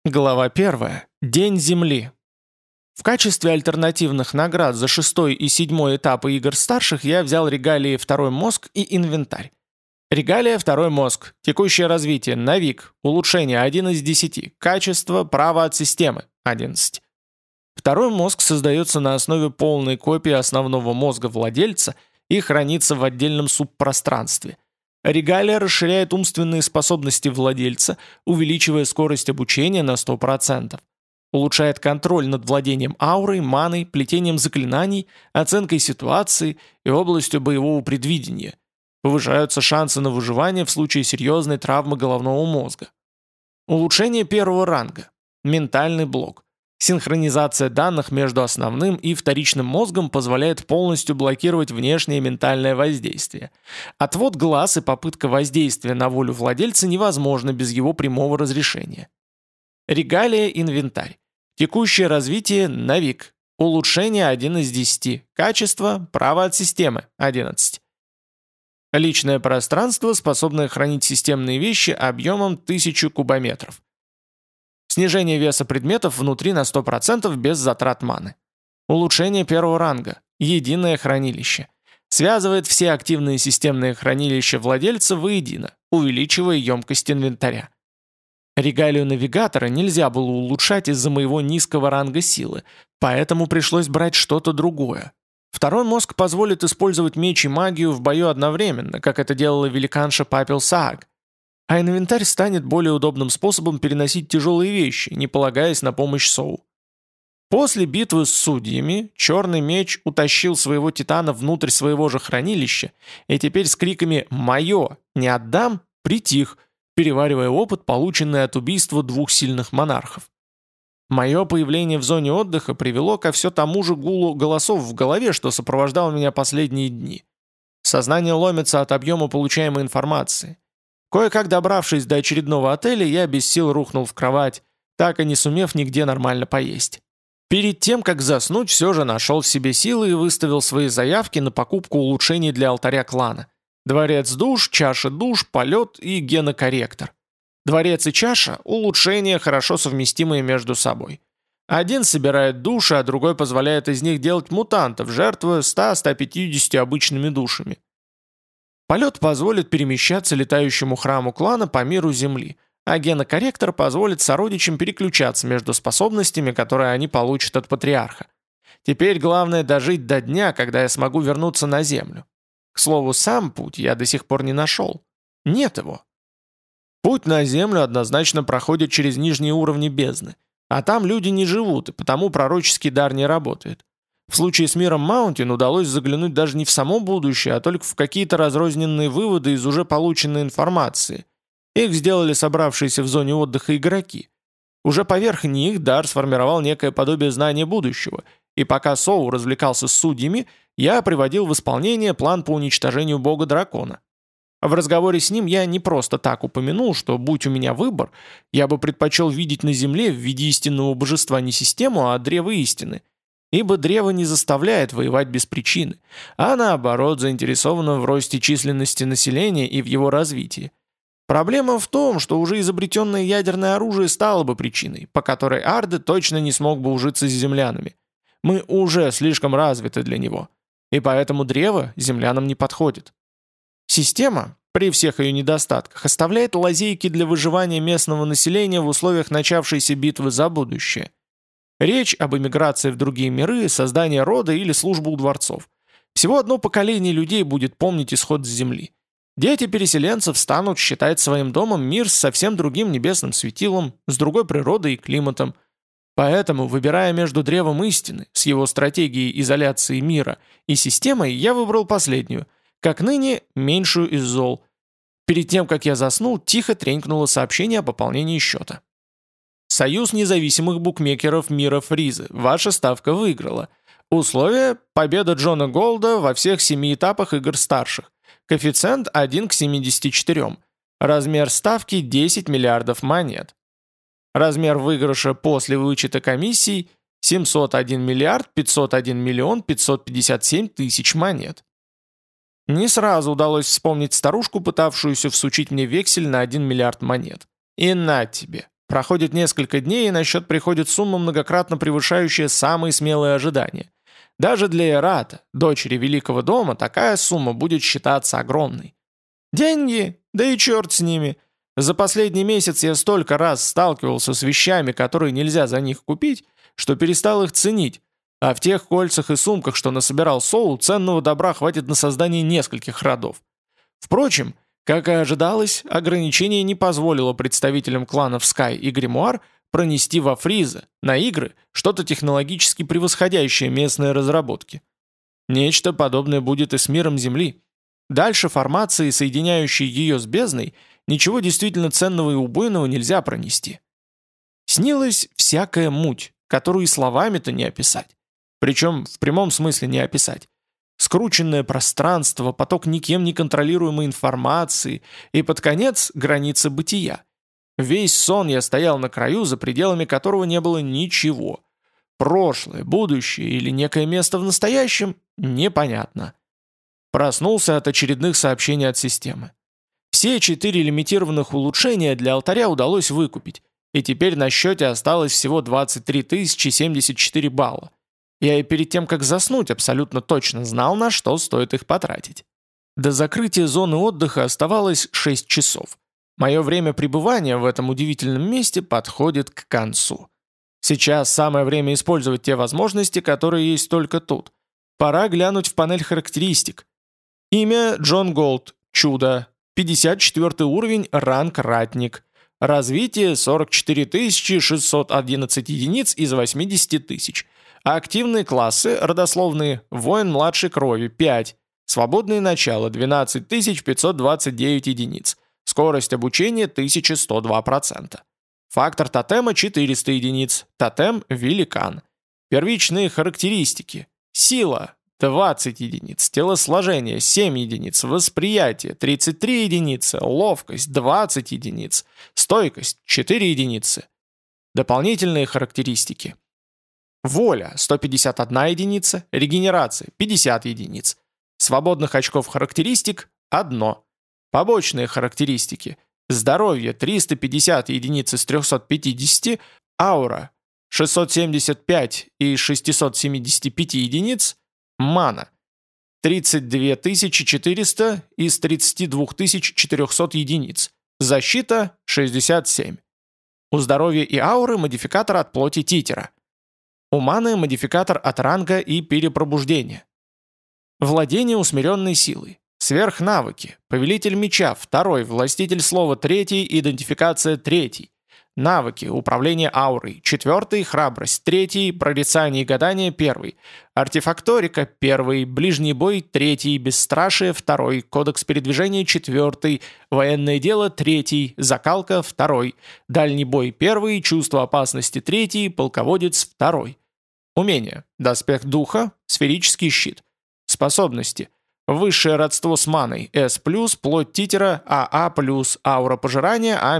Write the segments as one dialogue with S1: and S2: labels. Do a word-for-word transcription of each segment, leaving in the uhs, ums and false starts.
S1: Глава первая. День Земли. В качестве альтернативных наград за шестой и седьмой этапы игр старших я взял регалии «Второй мозг» и «Инвентарь». Регалия «Второй мозг». Текущее развитие. Навик. Улучшение один из десяти. Качество. Право от системы. одиннадцать. Второй мозг создается на основе полной копии основного мозга владельца и хранится в отдельном субпространстве. Регалия расширяет умственные способности владельца, увеличивая скорость обучения на сто процентов. Улучшает контроль над владением аурой, маной, плетением заклинаний, оценкой ситуации и областью боевого предвидения. Повышаются шансы на выживание в случае серьезной травмы головного мозга. Улучшение первого ранга. Ментальный блок. Синхронизация данных между основным и вторичным мозгом позволяет полностью блокировать внешнее ментальное воздействие. Отвод глаз и попытка воздействия на волю владельца невозможно без его прямого разрешения. Регалия «Инвентарь». Текущее развитие «Навик». Улучшение один из десяти. Качество. Право от системы. одиннадцать. Личное пространство, способное хранить системные вещи объемом тысячу кубометров. Снижение веса предметов внутри на сто процентов без затрат маны. Улучшение первого ранга. Единое хранилище. Связывает все активные системные хранилища владельца воедино, увеличивая емкость инвентаря. Регалию навигатора нельзя было улучшать из-за моего низкого ранга силы, поэтому пришлось брать что-то другое. Второй мозг позволит использовать меч и магию в бою одновременно, как это делала великанша Папел Сааг. А инвентарь станет более удобным способом переносить тяжелые вещи, не полагаясь на помощь Соу. После битвы с судьями Черный Меч утащил своего Титана внутрь своего же хранилища и теперь с криками «Мое! Не отдам!» притих, переваривая опыт, полученный от убийства двух сильных монархов. Мое появление в зоне отдыха привело ко все тому же гулу голосов в голове, что сопровождал меня последние дни. Сознание ломится от объема получаемой информации. Кое-как добравшись до очередного отеля, я без сил рухнул в кровать, так и не сумев нигде нормально поесть. Перед тем, как заснуть, все же нашел в себе силы и выставил свои заявки на покупку улучшений для алтаря клана. Дворец душ, чаша душ, полет и генокорректор. Дворец и чаша – улучшения, хорошо совместимые между собой. Один собирает души, а другой позволяет из них делать мутантов, жертвуя ста-ста пятьюдесятью обычными душами. Полет позволит перемещаться летающему храму клана по миру Земли, а генокорректор позволит сородичам переключаться между способностями, которые они получат от патриарха. Теперь главное дожить до дня, когда я смогу вернуться на Землю. К слову, сам путь я до сих пор не нашел. Нет его. Путь на Землю однозначно проходит через нижние уровни бездны, а там люди не живут, и потому пророческий дар не работает. В случае с миром Маунтин удалось заглянуть даже не в само будущее, а только в какие-то разрозненные выводы из уже полученной информации. Их сделали собравшиеся в зоне отдыха игроки. Уже поверх них дар сформировал некое подобие знания будущего, и пока Соу развлекался с судьями, я приводил в исполнение план по уничтожению бога-дракона. В разговоре с ним я не просто так упомянул, что, будь у меня выбор, я бы предпочел видеть на Земле в виде истинного божества не систему, а древо истины. Ибо древо не заставляет воевать без причины, а наоборот заинтересовано в росте численности населения и в его развитии. Проблема в том, что уже изобретенное ядерное оружие стало бы причиной, по которой Арды точно не смог бы ужиться с землянами. Мы уже слишком развиты для него, и поэтому древо землянам не подходит. Система, при всех ее недостатках, оставляет лазейки для выживания местного населения в условиях начавшейся битвы за будущее. Речь об эмиграции в другие миры, создании рода или службу у дворцов. Всего одно поколение людей будет помнить исход с Земли. Дети переселенцев станут считать своим домом мир с совсем другим небесным светилом, с другой природой и климатом. Поэтому, выбирая между древом истины, с его стратегией изоляции мира, и системой, я выбрал последнюю, как ныне меньшую из зол. Перед тем, как я заснул, тихо тренькнуло сообщение о пополнении счета. Союз независимых букмекеров мира Фризы. Ваша ставка выиграла. Условия – победа Джона Голда во всех семи этапах игр старших. Коэффициент один к семидесяти четырем. Размер ставки – десять миллиардов монет. Размер выигрыша после вычета комиссий – семьсот один миллиард пятьсот один миллион пятьсот пятьдесят семь тысяч монет. Не сразу удалось вспомнить старушку, пытавшуюся всучить мне вексель на один миллиард монет. И на тебе. Проходит несколько дней, и на счет приходит сумма, многократно превышающая самые смелые ожидания. Даже для Эрата, дочери Великого дома, такая сумма будет считаться огромной. Деньги? Да и черт с ними. За последний месяц я столько раз сталкивался с вещами, которые нельзя за них купить, что перестал их ценить, а в тех кольцах и сумках, что насобирал Соул, ценного добра хватит на создание нескольких родов. Впрочем, как и ожидалось, ограничение не позволило представителям кланов Скай и Гримуар пронести во Фриза на игры что-то технологически превосходящее местные разработки. Нечто подобное будет и с миром Земли. Дальше формации, соединяющей ее с бездной, ничего действительно ценного и убойного нельзя пронести. Снилась всякая муть, которую и словами-то не описать. Причем в прямом смысле не описать. Скрученное пространство, поток никем не контролируемой информации и, под конец, границы бытия. Весь сон я стоял на краю, за пределами которого не было ничего. Прошлое, будущее или некое место в настоящем – непонятно. Проснулся от очередных сообщений от системы. Все четыре лимитированных улучшения для алтаря удалось выкупить, и теперь на счете осталось всего двадцать три тысячи семьдесят четыре балла. Я и перед тем, как заснуть, абсолютно точно знал, на что стоит их потратить. До закрытия зоны отдыха оставалось шесть часов. Мое время пребывания в этом удивительном месте подходит к концу. Сейчас самое время использовать те возможности, которые есть только тут. Пора глянуть в панель характеристик. Имя Джон Голд, чудо, пятьдесят четвёртый уровень, ранг ратник. Развитие сорок четыре тысячи шестьсот одиннадцать единиц из восьмидесяти тысяч. Активные классы, родословные, воин младшей крови, пять. Свободные начала, двенадцать тысяч пятьсот двадцать девять единиц. Скорость обучения, тысяча сто два процента. Фактор тотема, четыреста единиц. Тотем, великан. Первичные характеристики. Сила, двадцать единиц. Телосложение, семь единиц. Восприятие, тридцать три единицы. Ловкость, двадцать единиц. Стойкость, четыре единицы. Дополнительные характеристики. Воля – сто пятьдесят одна единица, регенерация – пятьдесят единиц. Свободных очков характеристик – одно. Побочные характеристики. Здоровье – триста пятьдесят единиц из трехсот пятидесяти, аура – шестьсот семьдесят пять из шестисот семидесяти пяти единиц, мана – тридцать две тысячи четыреста из тридцати двух тысяч четырехсот единиц, защита – шестьдесят семь. У здоровья и ауры модификатор от плоти титера. У маны модификатор от ранга и перепробуждения. Владение усмиренной силой. Сверхнавыки. Повелитель меча, второй. Властитель слова, третий. Идентификация, третий. Навыки. Управление аурой, четвертый. Храбрость, третий. Прорицание и гадание, первый. Артефакторика, первый. Ближний бой, третий. Бесстрашие, второй. Кодекс передвижения, четвертый. Военное дело, третий. Закалка, второй. Дальний бой, первый. Чувство опасности, третий. Полководец, второй. Умения. Доспех духа, сферический щит. Способности. Высшее родство с маной, S+, плоть титера, АА+, аура пожирания, А-.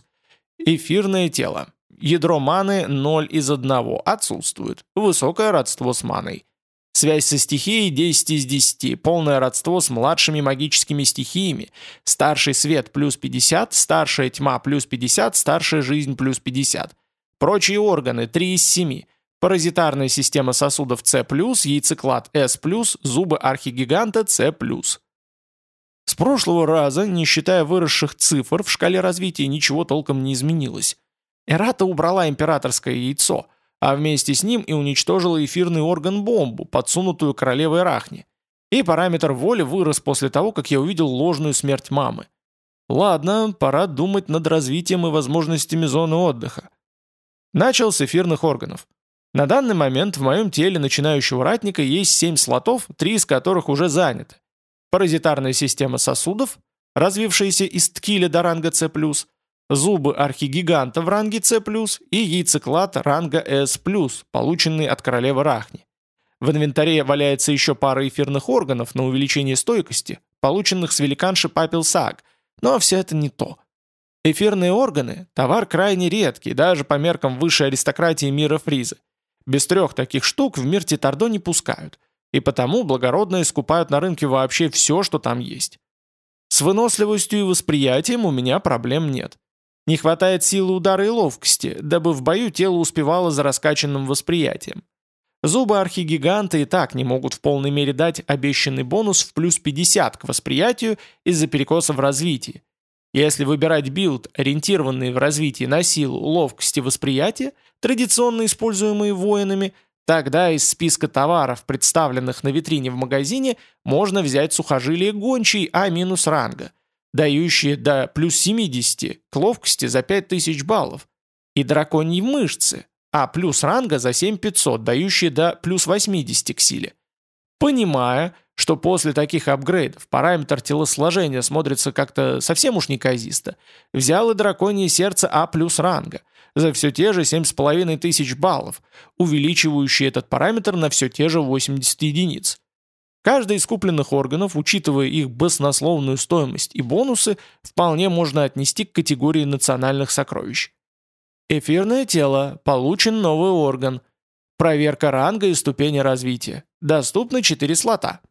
S1: Эфирное тело. Ядро маны ноль из одного, отсутствует. Высокое родство с маной. Связь со стихией десять из десяти, полное родство с младшими магическими стихиями. Старший свет плюс пятьдесят, старшая тьма плюс пятьдесят, старшая жизнь плюс пятьдесят. Прочие органы три из семи. Паразитарная система сосудов С+, яйцеклад С+, зубы архигиганта С+. С прошлого раза, не считая выросших цифр, в шкале развития ничего толком не изменилось. Эрата убрала императорское яйцо, а вместе с ним и уничтожила эфирный орган-бомбу, подсунутую королевой Рахни. И параметр воли вырос после того, как я увидел ложную смерть мамы. Ладно, пора думать над развитием и возможностями зоны отдыха. Начал с эфирных органов. На данный момент в моем теле начинающего ратника есть семь слотов, три из которых уже заняты. Паразитарная система сосудов, развившаяся из ткиля до ранга С+, зубы архигиганта в ранге С+, и яйцеклад ранга С+, полученный от королевы Рахни. В инвентаре валяется еще пара эфирных органов на увеличение стойкости, полученных с великанши Папил Саг, но все это не то. Эфирные органы – товар крайне редкий, даже по меркам высшей аристократии мира Фриза. Без трех таких штук в мир Титардо не пускают, и потому благородные скупают на рынке вообще все, что там есть. С выносливостью и восприятием у меня проблем нет. Не хватает силы удара и ловкости, дабы в бою тело успевало за раскачанным восприятием. Зубы архигиганта и так не могут в полной мере дать обещанный бонус в плюс пятьдесят к восприятию из-за перекоса в развитии. Если выбирать билд, ориентированный в развитии на силу, ловкость и восприятие, традиционно используемые воинами, тогда из списка товаров, представленных на витрине в магазине, можно взять сухожилие гончей А- ранга, дающие до плюс семьдесят к ловкости за пять тысяч баллов, и драконьи мышцы А плюс ранга за семь тысяч пятьсот, дающие до плюс восемьдесят к силе. Понимая, что после таких апгрейдов параметр телосложения смотрится как-то совсем уж неказисто, взял и драконье сердце А плюс ранга за все те же семь с половиной тысяч баллов, увеличивающие этот параметр на все те же восемьдесят единиц. Каждый из купленных органов, учитывая их баснословную стоимость и бонусы, вполне можно отнести к категории национальных сокровищ. Эфирное тело. Получен новый орган. Проверка ранга и ступени развития. Доступно четыре слота.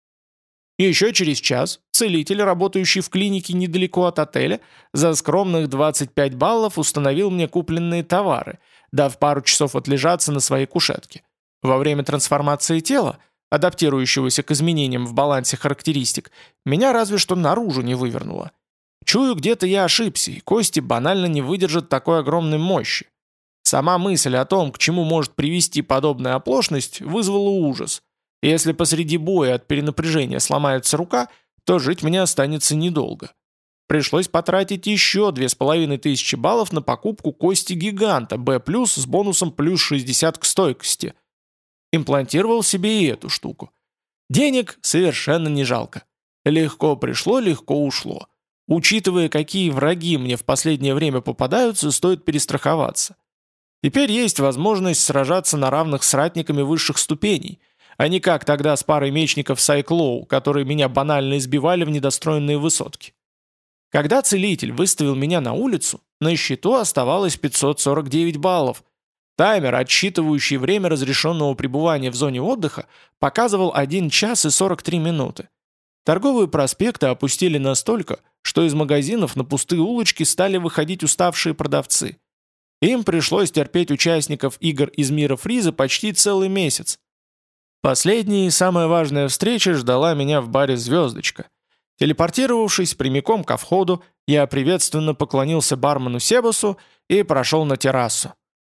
S1: Еще через час целитель, работающий в клинике недалеко от отеля, за скромных двадцать пять баллов установил мне купленные товары, дав пару часов отлежаться на своей кушетке. Во время трансформации тела, адаптирующегося к изменениям в балансе характеристик, меня разве что наружу не вывернуло. Чую, где-то я ошибся, и кости банально не выдержат такой огромной мощи. Сама мысль о том, к чему может привести подобная оплошность, вызвала ужас. Если посреди боя от перенапряжения сломается рука, то жить мне останется недолго. Пришлось потратить еще две с половиной тысячи баллов на покупку кости гиганта Б+, с бонусом плюс шестьдесят к стойкости. Имплантировал себе и эту штуку. Денег совершенно не жалко. Легко пришло, легко ушло. Учитывая, какие враги мне в последнее время попадаются, стоит перестраховаться. Теперь есть возможность сражаться на равных с ратниками высших ступеней, а не как тогда с парой мечников Сайклоу, которые меня банально избивали в недостроенные высотки. Когда целитель выставил меня на улицу, на счету оставалось пятьсот сорок девять баллов. Таймер, отсчитывающий время разрешенного пребывания в зоне отдыха, показывал один час и сорок три минуты. Торговые проспекты опустили настолько, что из магазинов на пустые улочки стали выходить уставшие продавцы. Им пришлось терпеть участников игр из мира Фриза почти целый месяц. Последняя и самая важная встреча ждала меня в баре «Звездочка». Телепортировавшись прямиком ко входу, я приветственно поклонился бармену Себасу и прошел на террасу.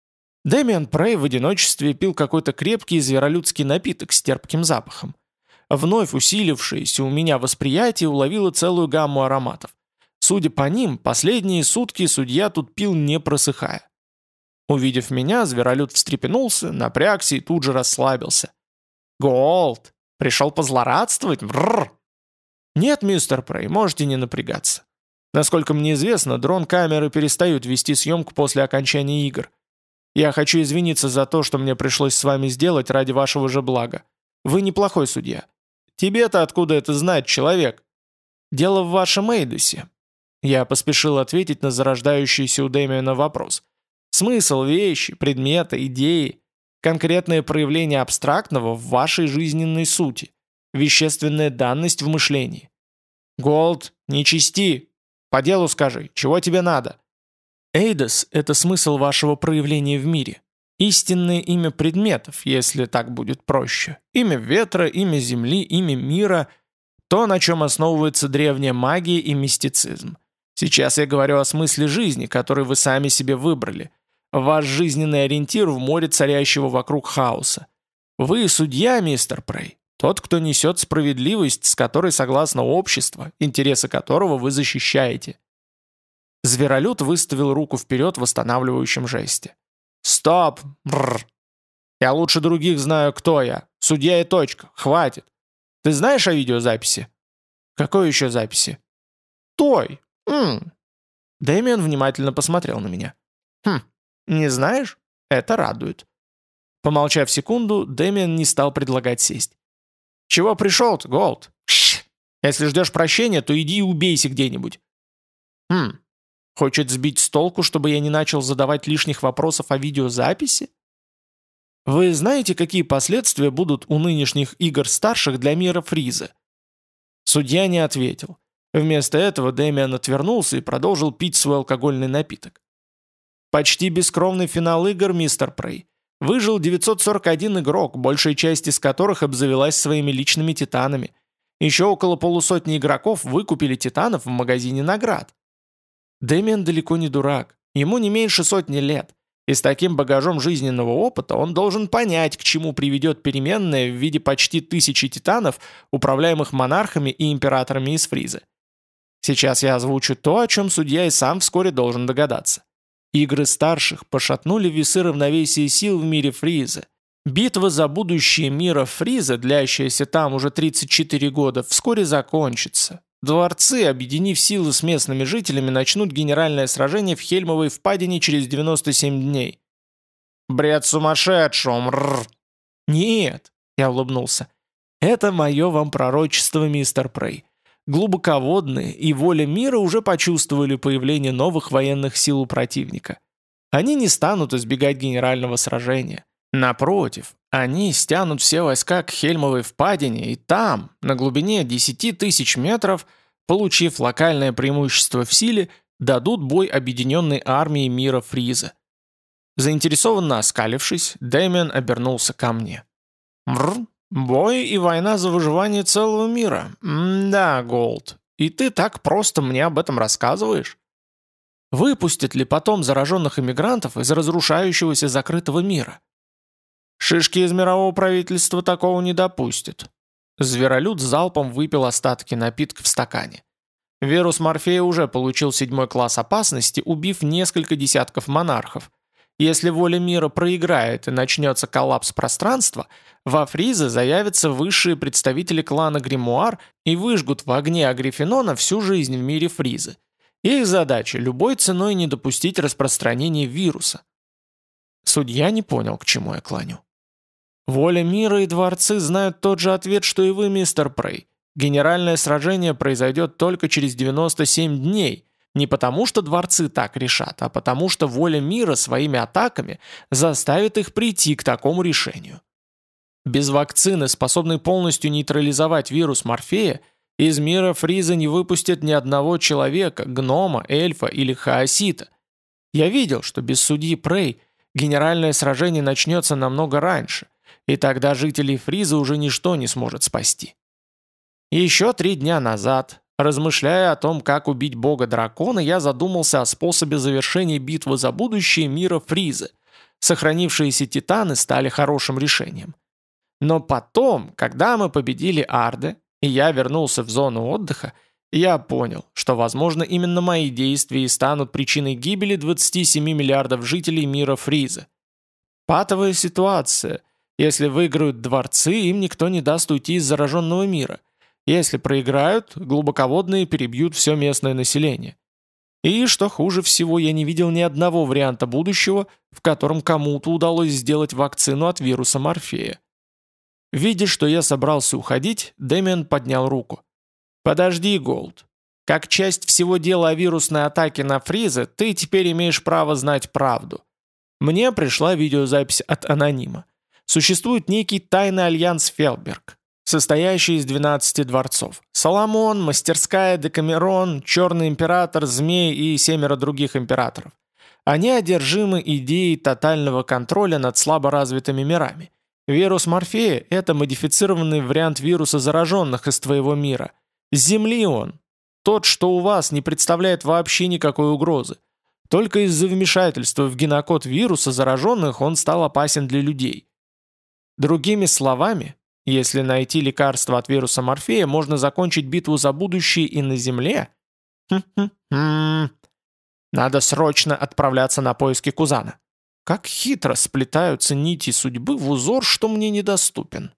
S1: Дэмиан Прей в одиночестве пил какой-то крепкий зверолюдский напиток с терпким запахом. Вновь усилившееся у меня восприятие уловило целую гамму ароматов. Судя по ним, последние сутки судья тут пил не просыхая. Увидев меня, зверолюд встрепенулся, напрягся и тут же расслабился. «Голд! Пришел позлорадствовать? Бррр!» «Нет, мистер Прей, можете не напрягаться. Насколько мне известно, дрон-камеры перестают вести съемку после окончания игр. Я хочу извиниться за то, что мне пришлось с вами сделать ради вашего же блага. Вы неплохой судья. Тебе-то откуда это знать, человек? Дело в вашем Эйдосе». Я поспешил ответить на зарождающийся у Дэмиана вопрос. Смысл вещи, предмета, идеи, конкретное проявление абстрактного в вашей жизненной сути, вещественная данность в мышлении. Голд, не чисти. По делу скажи, чего тебе надо? Эйдос — это смысл вашего проявления в мире. Истинное имя предметов, если так будет проще. Имя ветра, имя земли, имя мира. То, на чем основывается древняя магия и мистицизм. Сейчас я говорю о смысле жизни, который вы сами себе выбрали. Ваш жизненный ориентир в море царящего вокруг хаоса. Вы судья, мистер Прей. Тот, кто несет справедливость, с которой согласно общество, интересы которого вы защищаете. Зверолюд выставил руку вперед в восстанавливающем жесте. «Стоп! Бррр! Я лучше других знаю, кто я. Судья и точка. Хватит. Ты знаешь о видеозаписи?» «Какой еще записи?» «Той. М-м». Дэмиан внимательно посмотрел на меня. «Хм, не знаешь? Это радует». Помолчав секунду, Дэмиан не стал предлагать сесть. «Чего пришел-то, Голд? Кш! Если ждешь прощения, то иди и убейся где-нибудь». «Хм, хочет сбить с толку, чтобы я не начал задавать лишних вопросов о видеозаписи? Вы знаете, какие последствия будут у нынешних игр старших для мира Фриза?» Судья не ответил. Вместо этого Дэмиан отвернулся и продолжил пить свой алкогольный напиток. Почти бескровный финал игр, мистер Прей. Выжил девятьсот сорок один игрок, большая часть из которых обзавелась своими личными титанами. Еще около полусотни игроков выкупили титанов в магазине наград. Дэмиан далеко не дурак, ему не меньше сотни лет, и с таким багажом жизненного опыта он должен понять, к чему приведет переменная в виде почти тысячи титанов, управляемых монархами и императорами из Фризы. Сейчас я озвучу то, о чем судья и сам вскоре должен догадаться. Игры старших пошатнули весы равновесия сил в мире Фризы. Битва за будущее мира Фриза, длящаяся там уже тридцать четыре года, вскоре закончится. Дворцы, объединив силы с местными жителями, начнут генеральное сражение в Хельмовой впадине через девяносто семь дней. «Бред сумасшедшего! Мрррр!» «Нет!» — я улыбнулся. «Это мое вам пророчество, мистер Прей. Глубоководные и воля мира уже почувствовали появление новых военных сил у противника. Они не станут избегать генерального сражения. Напротив, они стянут все войска к Хельмовой впадине и там, на глубине десяти тысяч метров, получив локальное преимущество в силе, дадут бой объединенной армии мира Фриза». Заинтересованно оскалившись, Дэмиан обернулся ко мне. «Мрр, бой и война за выживание целого мира. М-да, Голд, и ты так просто мне об этом рассказываешь? Выпустят ли потом зараженных иммигрантов из разрушающегося закрытого мира?» «Шишки из мирового правительства такого не допустят». Зверолюд залпом выпил остатки напитка в стакане. Вирус Морфея уже получил седьмой класс опасности, убив несколько десятков монархов. Если воля мира проиграет и начнется коллапс пространства, во Фризе заявятся высшие представители клана Гримуар и выжгут в огне Агриффинона всю жизнь в мире Фризы. Их задача – любой ценой не допустить распространения вируса. Судья не понял, к чему я клоню. Воля мира и дворцы знают тот же ответ, что и вы, мистер Прей. Генеральное сражение произойдет только через девяносто семь дней, не потому что дворцы так решат, а потому что воля мира своими атаками заставит их прийти к такому решению. Без вакцины, способной полностью нейтрализовать вирус Морфея, из мира Фриза не выпустят ни одного человека, гнома, эльфа или хаосита. Я видел, что без судьи Прей генеральное сражение начнется намного раньше, и тогда жителей Фриза уже ничто не сможет спасти. Еще три дня назад, размышляя о том, как убить бога-дракона, я задумался о способе завершения битвы за будущее мира Фриза. Сохранившиеся титаны стали хорошим решением. Но потом, когда мы победили Арде, и я вернулся в зону отдыха, я понял, что, возможно, именно мои действия и станут причиной гибели двадцати семи миллиардов жителей мира Фриза. Патовая ситуация. Если выиграют дворцы, им никто не даст уйти из зараженного мира. Если проиграют, глубоководные перебьют все местное население. И, что хуже всего, я не видел ни одного варианта будущего, в котором кому-то удалось сделать вакцину от вируса Морфея. Видя, что я собрался уходить, Дэмиан поднял руку. «Подожди, Голд. Как часть всего дела о вирусной атаке на Фриза, ты теперь имеешь право знать правду. Мне пришла видеозапись от анонима. Существует некий тайный альянс Фелберг, состоящий из двенадцати дворцов. Соломон, Мастерская, Декамерон, Черный Император, Змей и семеро других императоров. Они одержимы идеей тотального контроля над слаборазвитыми мирами. Вирус Морфея – это модифицированный вариант вируса зараженных из твоего мира. С Земли он. Тот, что у вас, не представляет вообще никакой угрозы. Только из-за вмешательства в генокод вируса зараженных он стал опасен для людей. Другими словами, если найти лекарство от вируса Морфея, можно закончить битву за будущее и на Земле? Хм-хм-хм. Надо срочно отправляться на поиски Кузана. Как хитро сплетаются нити судьбы в узор, что мне недоступен.